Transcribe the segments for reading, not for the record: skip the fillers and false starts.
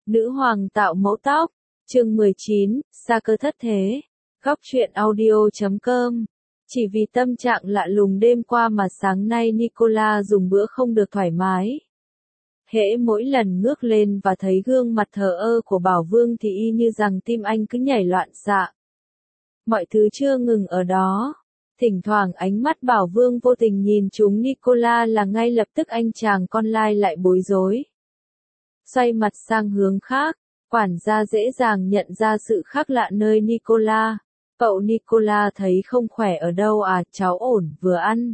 Nữ hoàng tạo mẫu tóc, chương 19, sa cơ thất thế, góc truyện audio.com. Chỉ vì tâm trạng lạ lùng đêm qua mà sáng nay Nicola dùng bữa không được thoải mái. Hễ mỗi lần ngước lên và thấy gương mặt thờ ơ của Bảo Vương thì y như rằng tim anh cứ nhảy loạn xạ. Mọi thứ chưa ngừng ở đó. Thỉnh thoảng ánh mắt Bảo Vương vô tình nhìn trúng Nicola là ngay lập tức anh chàng con lai lại bối rối. Xoay mặt sang hướng khác, quản gia dễ dàng nhận ra sự khác lạ nơi Nicola. Cậu Nicola thấy không khỏe ở đâu à, cháu ổn, vừa ăn.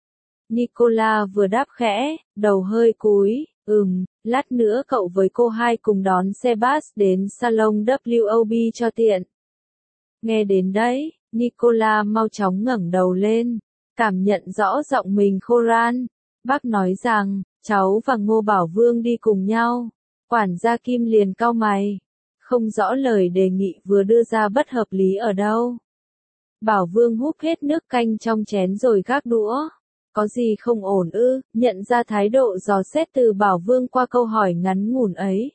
Nicola vừa đáp khẽ, đầu hơi cúi, lát nữa cậu với cô hai cùng đón xe bus đến salon WOB cho tiện. Nghe đến đấy, Nicola mau chóng ngẩng đầu lên, cảm nhận rõ giọng mình khô ran. Bác nói rằng, cháu và Ngô Bảo Vương đi cùng nhau. Quản gia Kim liền cau mày. Không rõ lời đề nghị vừa đưa ra bất hợp lý ở đâu. Bảo Vương húp hết nước canh trong chén rồi gác đũa. Có gì không ổn ư? Nhận ra thái độ dò xét từ Bảo Vương qua câu hỏi ngắn ngủn ấy.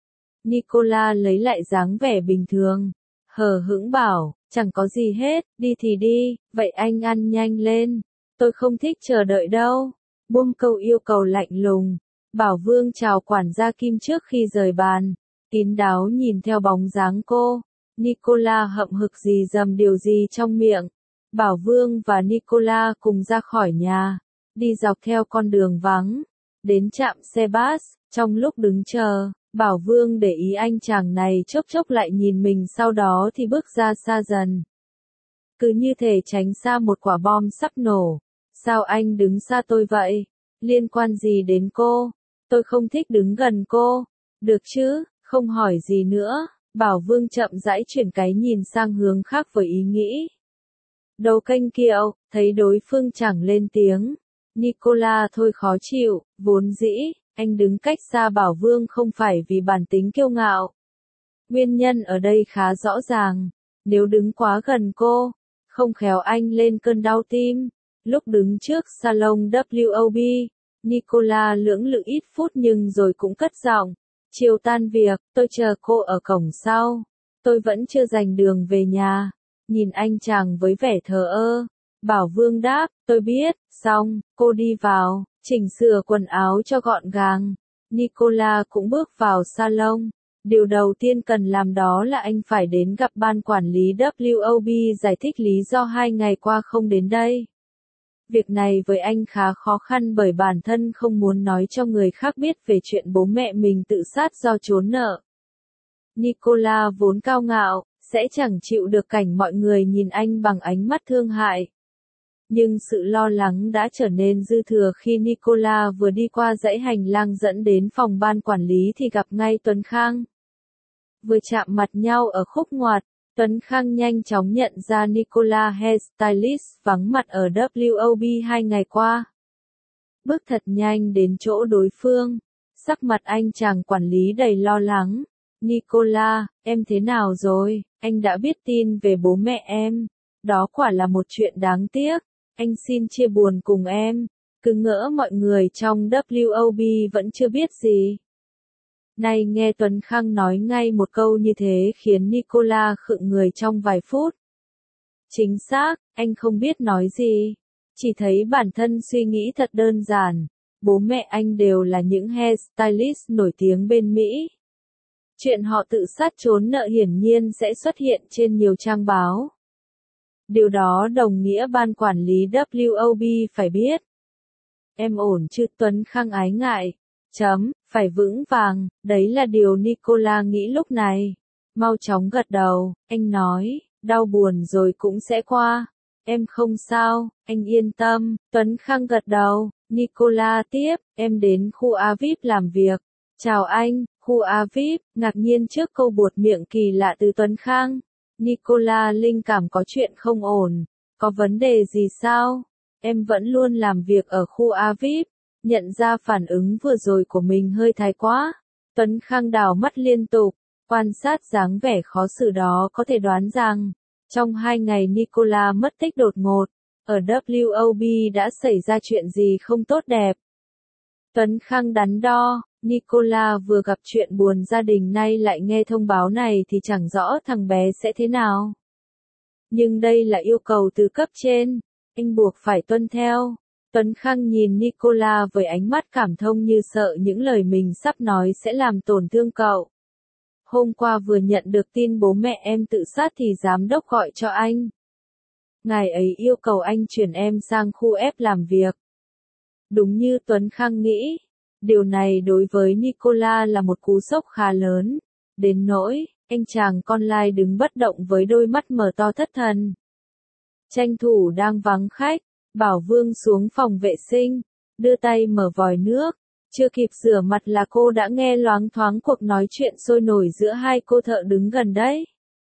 Nicola lấy lại dáng vẻ bình thường. Hờ hững bảo, chẳng có gì hết, đi thì đi, vậy anh ăn nhanh lên. Tôi không thích chờ đợi đâu. Buông câu yêu cầu lạnh lùng. Bảo Vương chào quản gia Kim trước khi rời bàn. Kín đáo nhìn theo bóng dáng cô. Nicola hậm hực gì dầm điều gì trong miệng. Bảo Vương và Nicola cùng ra khỏi nhà. Đi dọc theo con đường vắng. Đến trạm xe bus. Trong lúc đứng chờ, Bảo Vương để ý anh chàng này chốc chốc lại nhìn mình, sau đó thì bước ra xa dần. Cứ như thể tránh xa một quả bom sắp nổ. Sao anh đứng xa tôi vậy? Liên quan gì đến cô? Tôi không thích đứng gần cô. Được chứ, không hỏi gì nữa. Bảo Vương chậm rãi chuyển cái nhìn sang hướng khác với ý nghĩ. Đầu kênh kiệu, thấy đối phương chẳng lên tiếng. Nicola thôi khó chịu, vốn dĩ, anh đứng cách xa Bảo Vương không phải vì bản tính kiêu ngạo. Nguyên nhân ở đây khá rõ ràng. Nếu đứng quá gần cô, không khéo anh lên cơn đau tim. Lúc đứng trước salon WOB, Nicola lưỡng lự ít phút nhưng rồi cũng cất giọng. Chiều tan việc, tôi chờ cô ở cổng sau. Tôi vẫn chưa giành đường về nhà. Nhìn anh chàng với vẻ thờ ơ. Bảo Vương đáp, tôi biết, xong, cô đi vào, chỉnh sửa quần áo cho gọn gàng. Nicola cũng bước vào salon. Điều đầu tiên cần làm đó là anh phải đến gặp ban quản lý WOB giải thích lý do 2 ngày qua không đến đây. Việc này với anh khá khó khăn bởi bản thân không muốn nói cho người khác biết về chuyện bố mẹ mình tự sát do trốn nợ. Nicola vốn cao ngạo, sẽ chẳng chịu được cảnh mọi người nhìn anh bằng ánh mắt thương hại. Nhưng sự lo lắng đã trở nên dư thừa khi Nicola vừa đi qua dãy hành lang dẫn đến phòng ban quản lý thì gặp ngay Tuấn Khang. Vừa chạm mặt nhau ở khúc ngoặt, Tuấn Khang nhanh chóng nhận ra Nicola hairstylist vắng mặt ở WOB 2 ngày qua. Bước thật nhanh đến chỗ đối phương, sắc mặt anh chàng quản lý đầy lo lắng. Nicola, em thế nào rồi? Anh đã biết tin về bố mẹ em. Đó quả là một chuyện đáng tiếc. Anh xin chia buồn cùng em. Cứ ngỡ mọi người trong WOB vẫn chưa biết gì. Này, nghe Tuấn Khang nói ngay một câu như thế khiến Nicola khựng người trong vài phút. Chính xác, anh không biết nói gì. Chỉ thấy bản thân suy nghĩ thật đơn giản. Bố mẹ anh đều là những hairstylist nổi tiếng bên Mỹ. Chuyện họ tự sát trốn nợ hiển nhiên sẽ xuất hiện trên nhiều trang báo. Điều đó đồng nghĩa ban quản lý WOB phải biết. Em ổn chứ? Tuấn Khang ái ngại. Phải vững vàng, đấy là điều Nicola nghĩ lúc này. Mau chóng gật đầu, anh nói, đau buồn rồi cũng sẽ qua. Em không sao, anh yên tâm. Tuấn Khang gật đầu. Nicola tiếp, em đến khu A-VIP làm việc. Chào anh, khu A-VIP, ngạc nhiên trước câu buột miệng kỳ lạ từ Tuấn Khang. Nicola linh cảm có chuyện không ổn. Có vấn đề gì sao? Em vẫn luôn làm việc ở khu A-VIP. Nhận ra phản ứng vừa rồi của mình hơi thái quá. Tuấn Khang đảo mắt liên tục. Quan sát dáng vẻ khó xử đó có thể đoán rằng, trong 2 ngày Nicola mất tích đột ngột, ở WOB đã xảy ra chuyện gì không tốt đẹp. Tuấn Khang đắn đo, Nicola vừa gặp chuyện buồn gia đình nay lại nghe thông báo này thì chẳng rõ thằng bé sẽ thế nào. Nhưng đây là yêu cầu từ cấp trên, anh buộc phải tuân theo. Tuấn Khang nhìn Nicola với ánh mắt cảm thông như sợ những lời mình sắp nói sẽ làm tổn thương cậu. Hôm qua vừa nhận được tin bố mẹ em tự sát thì giám đốc gọi cho anh. Ngài ấy yêu cầu anh chuyển em sang khu F làm việc. Đúng như Tuấn Khang nghĩ, điều này đối với Nicola là một cú sốc khá lớn, đến nỗi anh chàng con lai đứng bất động với đôi mắt mở to thất thần. Tranh thủ đang vắng khách, Bảo Vương xuống phòng vệ sinh, đưa tay mở vòi nước, chưa kịp rửa mặt là cô đã nghe loáng thoáng cuộc nói chuyện sôi nổi giữa hai cô thợ đứng gần đấy.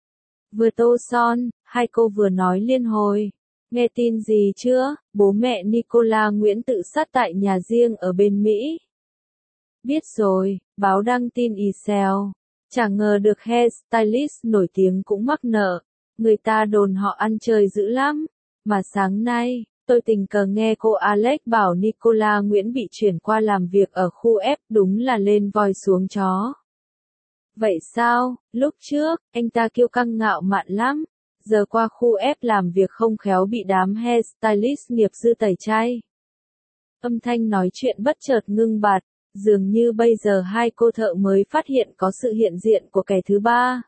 Vừa tô son, hai cô vừa nói liên hồi. Nghe tin gì chưa, bố mẹ Nicola Nguyễn tự sát tại nhà riêng ở bên Mỹ. Biết rồi, báo đăng tin ì xèo. Chẳng ngờ được hairstylist nổi tiếng cũng mắc nợ. Người ta đồn họ ăn chơi dữ lắm. Mà sáng nay, tôi tình cờ nghe cô Alex bảo Nicola Nguyễn bị chuyển qua làm việc ở khu F, đúng là lên voi xuống chó. Vậy sao, lúc trước, anh ta kiêu căng ngạo mạn lắm. Giờ qua khu F làm việc không khéo bị đám hairstylist nghiệp dư tẩy chay. Âm thanh nói chuyện bất chợt ngưng bặt, dường như bây giờ hai cô thợ mới phát hiện có sự hiện diện của kẻ thứ ba.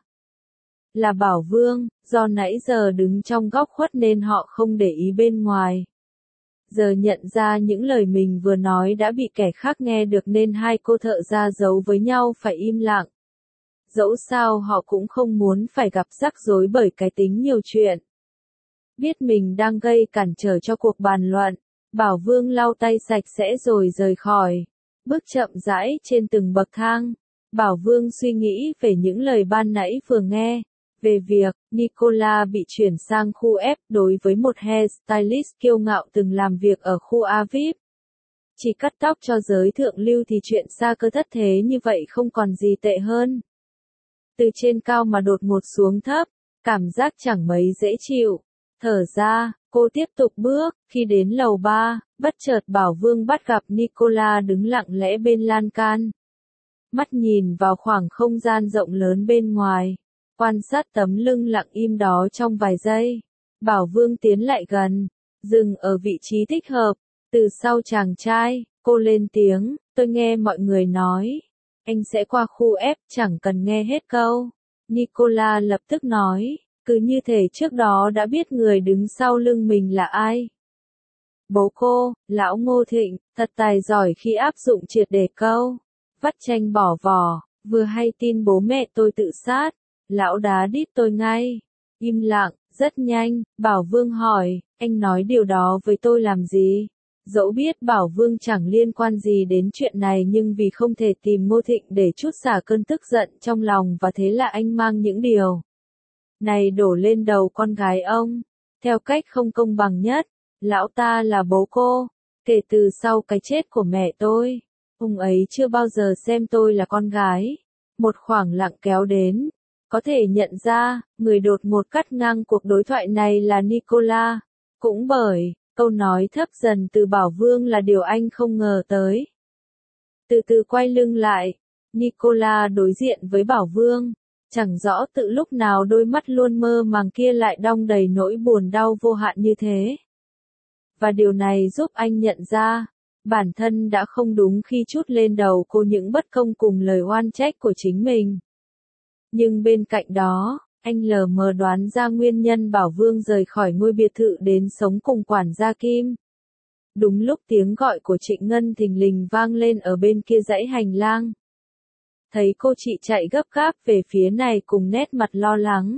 Là Bảo Vương, do nãy giờ đứng trong góc khuất nên họ không để ý bên ngoài. Giờ nhận ra những lời mình vừa nói đã bị kẻ khác nghe được nên hai cô thợ ra giấu với nhau phải im lặng. Dẫu sao họ cũng không muốn phải gặp rắc rối bởi cái tính nhiều chuyện. Biết mình đang gây cản trở cho cuộc bàn luận, Bảo Vương lau tay sạch sẽ rồi rời khỏi. Bước chậm rãi trên từng bậc thang, Bảo Vương suy nghĩ về những lời ban nãy vừa nghe, về việc Nicola bị chuyển sang khu F đối với một hairstylist kiêu ngạo từng làm việc ở khu A VIP. Chỉ cắt tóc cho giới thượng lưu thì chuyện xa cơ thất thế như vậy không còn gì tệ hơn. Từ trên cao mà đột ngột xuống thấp, cảm giác chẳng mấy dễ chịu. Thở ra, cô tiếp tục bước, khi đến lầu 3, bất chợt Bảo Vương bắt gặp Nicola đứng lặng lẽ bên lan can. Mắt nhìn vào khoảng không gian rộng lớn bên ngoài, quan sát tấm lưng lặng im đó trong vài giây. Bảo Vương tiến lại gần, dừng ở vị trí thích hợp, từ sau chàng trai, cô lên tiếng, tôi nghe mọi người nói. Anh sẽ qua khu F, chẳng cần nghe hết câu. Nicola lập tức nói, cứ như thể trước đó đã biết người đứng sau lưng mình là ai. Bố cô, lão Ngô Thịnh, thật tài giỏi khi áp dụng triệt để câu. Vắt chanh bỏ vỏ, vừa hay tin bố mẹ tôi tự sát. Lão đá đít tôi ngay. Im lặng, rất nhanh, Bảo Vương hỏi, anh nói điều đó với tôi làm gì? Dẫu biết Bảo Vương chẳng liên quan gì đến chuyện này nhưng vì không thể tìm Ngô Thịnh để trút xả cơn tức giận trong lòng và thế là anh mang những điều này đổ lên đầu con gái ông. Theo cách không công bằng nhất, lão ta là bố cô. Kể từ sau cái chết của mẹ tôi, ông ấy chưa bao giờ xem tôi là con gái. Một khoảng lặng kéo đến. Có thể nhận ra, người đột ngột cắt ngang cuộc đối thoại này là Nicola. Cũng bởi câu nói thấp dần từ Bảo Vương là điều anh không ngờ tới. Từ từ quay lưng lại, Nicola đối diện với Bảo Vương. Chẳng rõ tự lúc nào đôi mắt luôn mơ màng kia lại đong đầy nỗi buồn đau vô hạn như thế. Và điều này giúp anh nhận ra, bản thân đã không đúng khi trút lên đầu cô những bất công cùng lời oan trách của chính mình. Nhưng bên cạnh đó, anh lờ mờ đoán ra nguyên nhân Bảo Vương rời khỏi ngôi biệt thự đến sống cùng quản gia Kim. Đúng lúc tiếng gọi của Trịnh Ngân thình lình vang lên ở bên kia dãy hành lang. Thấy cô chị chạy gấp gáp về phía này cùng nét mặt lo lắng.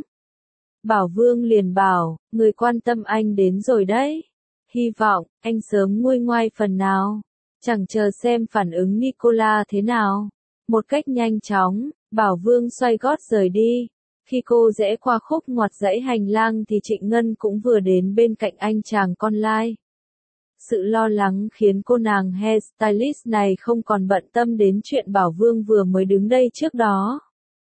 Bảo Vương liền bảo, người quan tâm anh đến rồi đấy. Hy vọng, anh sớm nguôi ngoai phần nào. Chẳng chờ xem phản ứng Nicola thế nào. Một cách nhanh chóng, Bảo Vương xoay gót rời đi. Khi cô rẽ qua khúc ngoặt dãy hành lang thì Trịnh Ngân cũng vừa đến bên cạnh anh chàng con lai. Sự lo lắng khiến cô nàng hairstylist này không còn bận tâm đến chuyện Bảo Vương vừa mới đứng đây trước đó.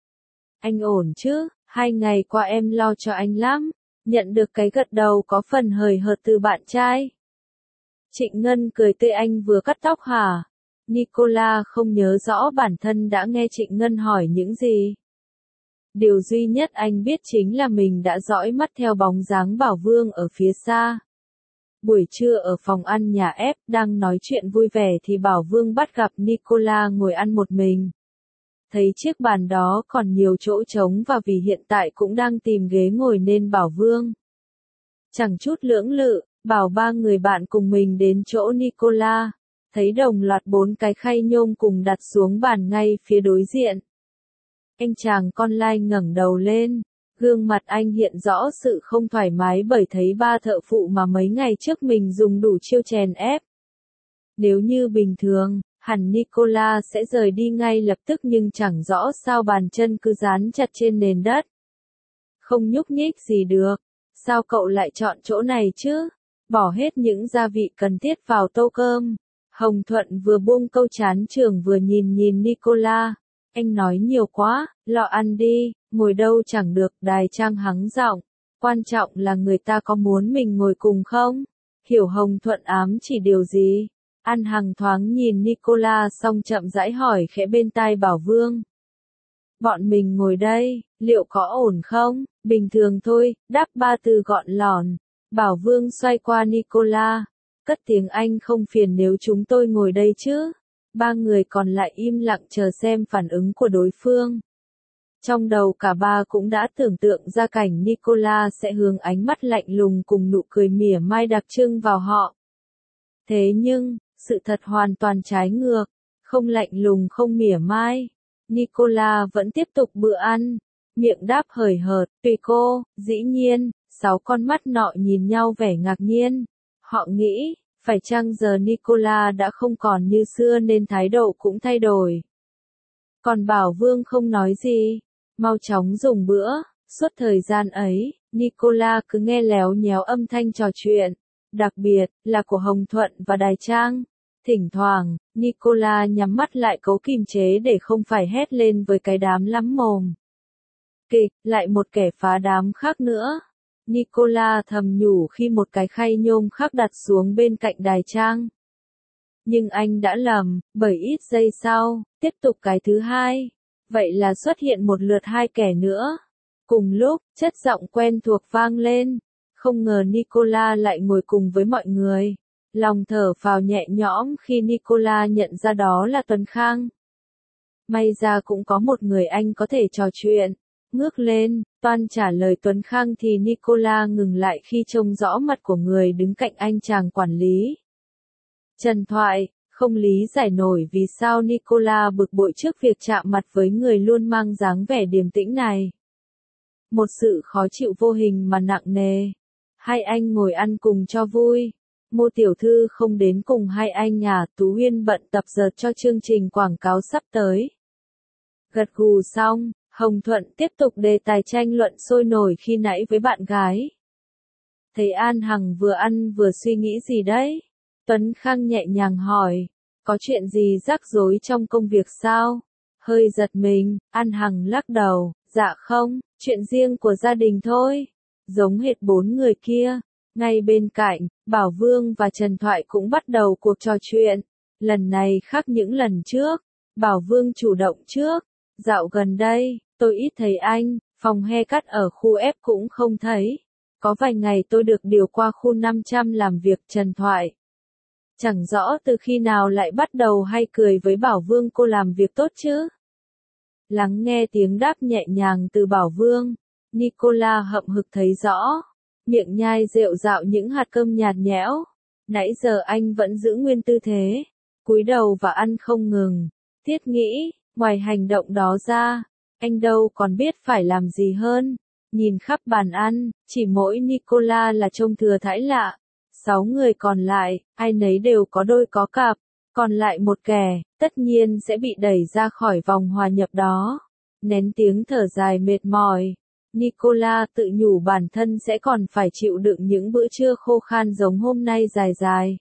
Anh ổn chứ, 2 ngày qua em lo cho anh lắm. Nhận được cái gật đầu có phần hời hợt từ bạn trai. Trịnh Ngân cười tươi, anh vừa cắt tóc hả? Nicola không nhớ rõ bản thân đã nghe Trịnh Ngân hỏi những gì. Điều duy nhất anh biết chính là mình đã dõi mắt theo bóng dáng Bảo Vương ở phía xa. Buổi trưa ở phòng ăn nhà ép, đang nói chuyện vui vẻ thì Bảo Vương bắt gặp Nicola ngồi ăn một mình. Thấy chiếc bàn đó còn nhiều chỗ trống và vì hiện tại cũng đang tìm ghế ngồi nên Bảo Vương chẳng chút lưỡng lự, bảo ba người bạn cùng mình đến chỗ Nicola. Thấy đồng loạt 4 cái khay nhôm cùng đặt xuống bàn ngay phía đối diện. Anh chàng con lai ngẩng đầu lên, gương mặt anh hiện rõ sự không thoải mái bởi thấy ba thợ phụ mà mấy ngày trước mình dùng đủ chiêu chèn ép. Nếu như bình thường, hẳn Nicola sẽ rời đi ngay lập tức nhưng chẳng rõ sao bàn chân cứ dán chặt trên nền đất. Không nhúc nhích gì được, sao cậu lại chọn chỗ này chứ? Bỏ hết những gia vị cần thiết vào tô cơm. Hồng Thuận vừa buông câu chán chường vừa nhìn Nicola. Anh nói nhiều quá, lo ăn đi, ngồi đâu chẳng được, Đài Trang hắng giọng. Quan trọng là người ta có muốn mình ngồi cùng không? Hiểu Hồng Thuận ám chỉ điều gì? An Hằng thoáng nhìn Nicola xong chậm rãi hỏi khẽ bên tai Bảo Vương. Bọn mình ngồi đây, liệu có ổn không? Bình thường thôi, đáp ba từ gọn lỏn. Bảo Vương xoay qua Nicola, cất tiếng anh không phiền nếu chúng tôi ngồi đây chứ? Ba người còn lại im lặng chờ xem phản ứng của đối phương. Trong đầu cả ba cũng đã tưởng tượng ra cảnh Nicola sẽ hướng ánh mắt lạnh lùng cùng nụ cười mỉa mai đặc trưng vào họ. Thế nhưng, sự thật hoàn toàn trái ngược, không lạnh lùng không mỉa mai. Nicola vẫn tiếp tục bữa ăn, miệng đáp hời hợt, tùy cô, dĩ nhiên, 6 con mắt nọ nhìn nhau vẻ ngạc nhiên. Họ nghĩ, phải chăng giờ Nicola đã không còn như xưa nên thái độ cũng thay đổi. Còn Bảo Vương không nói gì, mau chóng dùng bữa. Suốt thời gian ấy, Nicola cứ nghe léo nhéo âm thanh trò chuyện, đặc biệt là của Hồng Thuận và Đài Trang. Thỉnh thoảng, Nicola nhắm mắt lại cố kìm chế để không phải hét lên với cái đám lắm mồm. Kịch, lại một kẻ phá đám khác nữa. Nicola thầm nhủ khi một cái khay nhôm khác đặt xuống bên cạnh Đài Trang. Nhưng anh đã lầm, bởi ít giây sau, tiếp tục cái thứ hai. Vậy là xuất hiện một lượt 2 kẻ nữa. Cùng lúc, chất giọng quen thuộc vang lên. Không ngờ Nicola lại ngồi cùng với mọi người. Lòng thở phào nhẹ nhõm khi Nicola nhận ra đó là Tuấn Khang. May ra cũng có một người anh có thể trò chuyện. Ngước lên, toan trả lời Tuấn Khang thì Nicola ngừng lại khi trông rõ mặt của người đứng cạnh anh chàng quản lý. Trần Thoại, không lý giải nổi vì sao Nicola bực bội trước việc chạm mặt với người luôn mang dáng vẻ điềm tĩnh này. Một sự khó chịu vô hình mà nặng nề. Hai anh ngồi ăn cùng cho vui. Mô tiểu thư không đến cùng hai anh à? Tú Huyên bận tập dượt cho chương trình quảng cáo sắp tới. Gật gù xong, Hồng Thuận tiếp tục đề tài tranh luận sôi nổi khi nãy với bạn gái. Thấy An Hằng vừa ăn vừa suy nghĩ gì đấy? Tuấn Khang nhẹ nhàng hỏi, có chuyện gì rắc rối trong công việc sao? Hơi giật mình, An Hằng lắc đầu, dạ không, chuyện riêng của gia đình thôi. Giống hệt 4 người kia. Ngay bên cạnh, Bảo Vương và Trần Thoại cũng bắt đầu cuộc trò chuyện. Lần này khác những lần trước. Bảo Vương chủ động trước. Dạo gần đây, tôi ít thấy anh, phòng haircut ở khu F cũng không thấy. Có vài ngày tôi được điều qua khu 500 làm việc. Trần Thoại. Chẳng rõ từ khi nào lại bắt đầu hay cười với Bảo Vương cô làm việc tốt chứ. Lắng nghe tiếng đáp nhẹ nhàng từ Bảo Vương, Nicola hậm hực thấy rõ. Miệng nhai rệu rạo những hạt cơm nhạt nhẽo. Nãy giờ anh vẫn giữ nguyên tư thế, cúi đầu và ăn không ngừng. Thiết nghĩ, ngoài hành động đó ra, anh đâu còn biết phải làm gì hơn. Nhìn khắp bàn ăn, chỉ mỗi Nicola là trông thừa thãi lạ. 6 người còn lại, ai nấy đều có đôi có cặp. Còn lại một kẻ, tất nhiên sẽ bị đẩy ra khỏi vòng hòa nhập đó. Nén tiếng thở dài mệt mỏi. Nicola tự nhủ bản thân sẽ còn phải chịu đựng những bữa trưa khô khan giống hôm nay dài dài.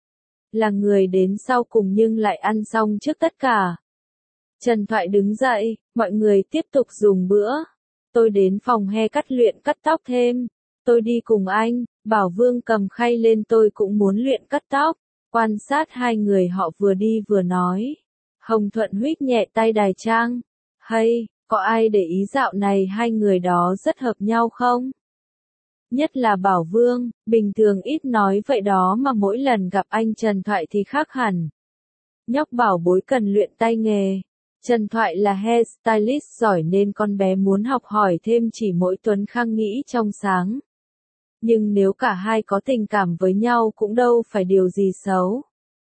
Là người đến sau cùng nhưng lại ăn xong trước tất cả. Trần Thoại đứng dậy, mọi người tiếp tục dùng bữa. Tôi đến phòng haircut luyện cắt tóc thêm. Tôi đi cùng anh. Bảo Vương cầm khay lên, tôi cũng muốn luyện cắt tóc. Quan sát hai người họ vừa đi vừa nói. Hồng Thuận huých nhẹ tay Đài Trang. Hay, có ai để ý dạo này hai người đó rất hợp nhau không? Nhất là Bảo Vương, bình thường ít nói vậy đó mà mỗi lần gặp anh Trần Thoại thì khác hẳn. Nhóc bảo bối cần luyện tay nghề. Trần Thoại là hairstylist giỏi nên con bé muốn học hỏi thêm, chỉ mỗi Tuấn Khang nghĩ trong sáng. Nhưng nếu cả hai có tình cảm với nhau cũng đâu phải điều gì xấu.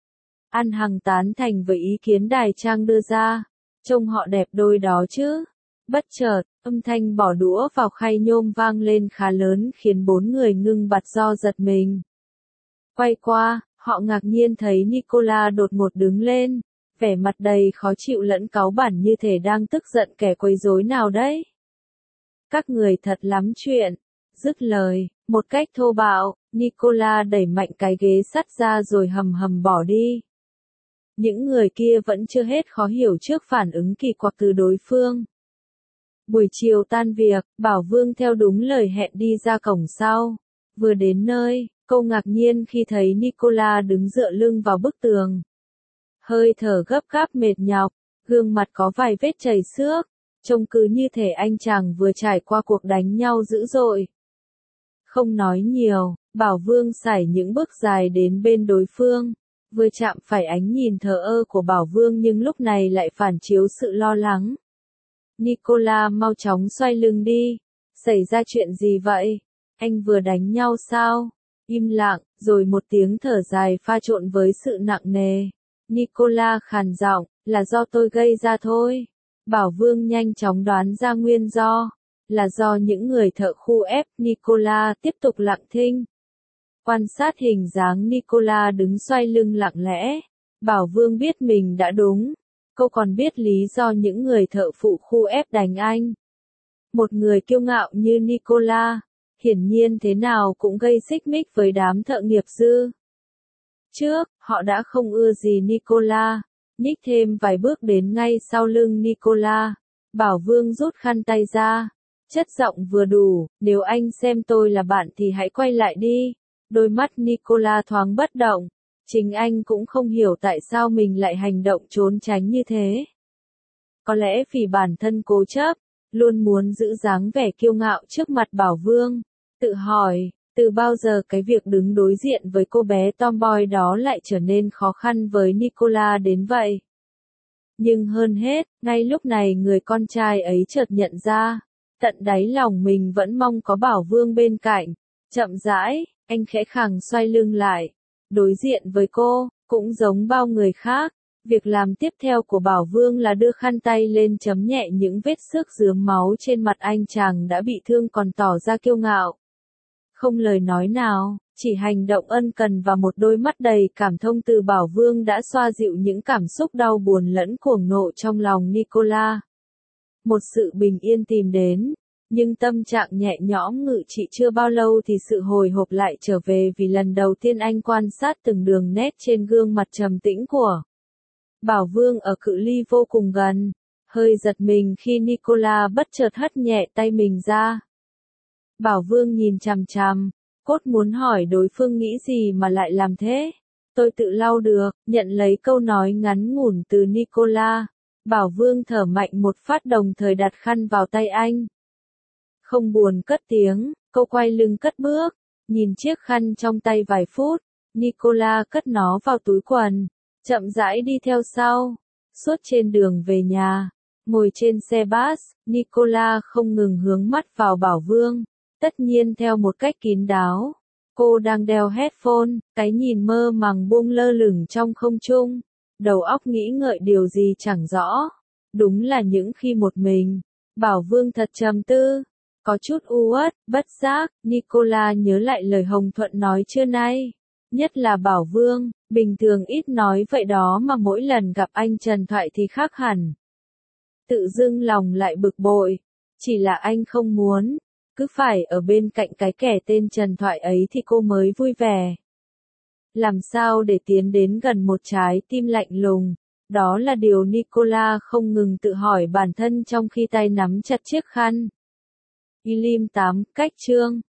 An Hằng tán thành với ý kiến Đài Trang đưa ra. Trông họ đẹp đôi đó chứ. Bất chợt, âm thanh bỏ đũa vào khay nhôm vang lên khá lớn khiến bốn người ngưng bặt do giật mình. Quay qua, họ ngạc nhiên thấy Nicola đột ngột đứng lên, vẻ mặt đầy khó chịu lẫn cáu bẳn như thể đang tức giận kẻ quấy rối nào đấy. Các người thật lắm chuyện. Dứt lời, một cách thô bạo, Nicola đẩy mạnh cái ghế sắt ra rồi hầm hầm bỏ đi. Những người kia vẫn chưa hết khó hiểu trước phản ứng kỳ quặc từ đối phương. Buổi chiều tan việc, Bảo Vương theo đúng lời hẹn đi ra cổng sau. Vừa đến nơi, cô ngạc nhiên khi thấy Nicola đứng dựa lưng vào bức tường. Hơi thở gấp gáp mệt nhọc, gương mặt có vài vết chảy xước, trông cứ như thể anh chàng vừa trải qua cuộc đánh nhau dữ dội. Không nói nhiều, Bảo Vương sải những bước dài đến bên đối phương, vừa chạm phải ánh nhìn thờ ơ của Bảo Vương nhưng lúc này lại phản chiếu sự lo lắng. Nicola mau chóng xoay lưng đi. Xảy ra chuyện gì vậy? Anh vừa đánh nhau sao? Im lặng, rồi một tiếng thở dài pha trộn với sự nặng nề. Nicola khàn giọng, là do tôi gây ra thôi. Bảo Vương nhanh chóng đoán ra nguyên do. Là do những người thợ khu ép. Nicola tiếp tục lặng thinh. Quan sát hình dáng Nicola đứng xoay lưng lặng lẽ. Bảo Vương biết mình đã đúng. Cô còn biết lý do những người thợ phụ khu ép đánh anh. Một người kiêu ngạo như Nicola, hiển nhiên thế nào cũng gây xích mích với đám thợ nghiệp dư. Trước, họ đã không ưa gì Nicola, nhích thêm vài bước đến ngay sau lưng Nicola. Bảo Vương rút khăn tay ra, chất giọng vừa đủ, nếu anh xem tôi là bạn thì hãy quay lại đi. Đôi mắt Nicola thoáng bất động. Chính anh cũng không hiểu tại sao mình lại hành động trốn tránh như thế. Có lẽ vì bản thân cố chấp, luôn muốn giữ dáng vẻ kiêu ngạo trước mặt Bảo Vương. Tự hỏi, từ bao giờ cái việc đứng đối diện với cô bé tomboy đó lại trở nên khó khăn với Nicola đến vậy. Nhưng hơn hết, ngay lúc này người con trai ấy chợt nhận ra, tận đáy lòng mình vẫn mong có Bảo Vương bên cạnh. Chậm rãi, anh khẽ khàng xoay lưng lại. Đối diện với cô, cũng giống bao người khác, việc làm tiếp theo của Bảo Vương là đưa khăn tay lên chấm nhẹ những vết xước rướm máu trên mặt anh chàng đã bị thương còn tỏ ra kiêu ngạo. Không lời nói nào, chỉ hành động ân cần và một đôi mắt đầy cảm thông từ Bảo Vương đã xoa dịu những cảm xúc đau buồn lẫn cuồng nộ trong lòng Nicola. Một sự bình yên tìm đến. Nhưng tâm trạng nhẹ nhõm ngự trị chưa bao lâu thì sự hồi hộp lại trở về vì lần đầu tiên anh quan sát từng đường nét trên gương mặt trầm tĩnh của Bảo Vương ở cự ly vô cùng gần, hơi giật mình khi Nicola bất chợt hất nhẹ tay mình ra. Bảo Vương nhìn chằm chằm, cốt muốn hỏi đối phương nghĩ gì mà lại làm thế. Tôi tự lau được, nhận lấy câu nói ngắn ngủn từ Nicola. Bảo Vương thở mạnh một phát đồng thời đặt khăn vào tay anh. Không buồn cất tiếng, cô quay lưng cất bước, nhìn chiếc khăn trong tay vài phút, Nicola cất nó vào túi quần, chậm rãi đi theo sau. Suốt trên đường về nhà, ngồi trên xe bus, Nicola không ngừng hướng mắt vào Bảo Vương, tất nhiên theo một cách kín đáo. Cô đang đeo headphone, cái nhìn mơ màng buông lơ lửng trong không trung, đầu óc nghĩ ngợi điều gì chẳng rõ. Đúng là những khi một mình, Bảo Vương thật trầm tư. Có chút u uất, bất giác, Nicola nhớ lại lời Hồng Thuận nói trưa nay. Nhất là Bảo Vương, bình thường ít nói vậy đó mà mỗi lần gặp anh Trần Thoại thì khác hẳn. Tự dưng lòng lại bực bội, chỉ là anh không muốn, cứ phải ở bên cạnh cái kẻ tên Trần Thoại ấy thì cô mới vui vẻ. Làm sao để tiến đến gần một trái tim lạnh lùng, đó là điều Nicola không ngừng tự hỏi bản thân trong khi tay nắm chặt chiếc khăn. Ilim 8, cách chương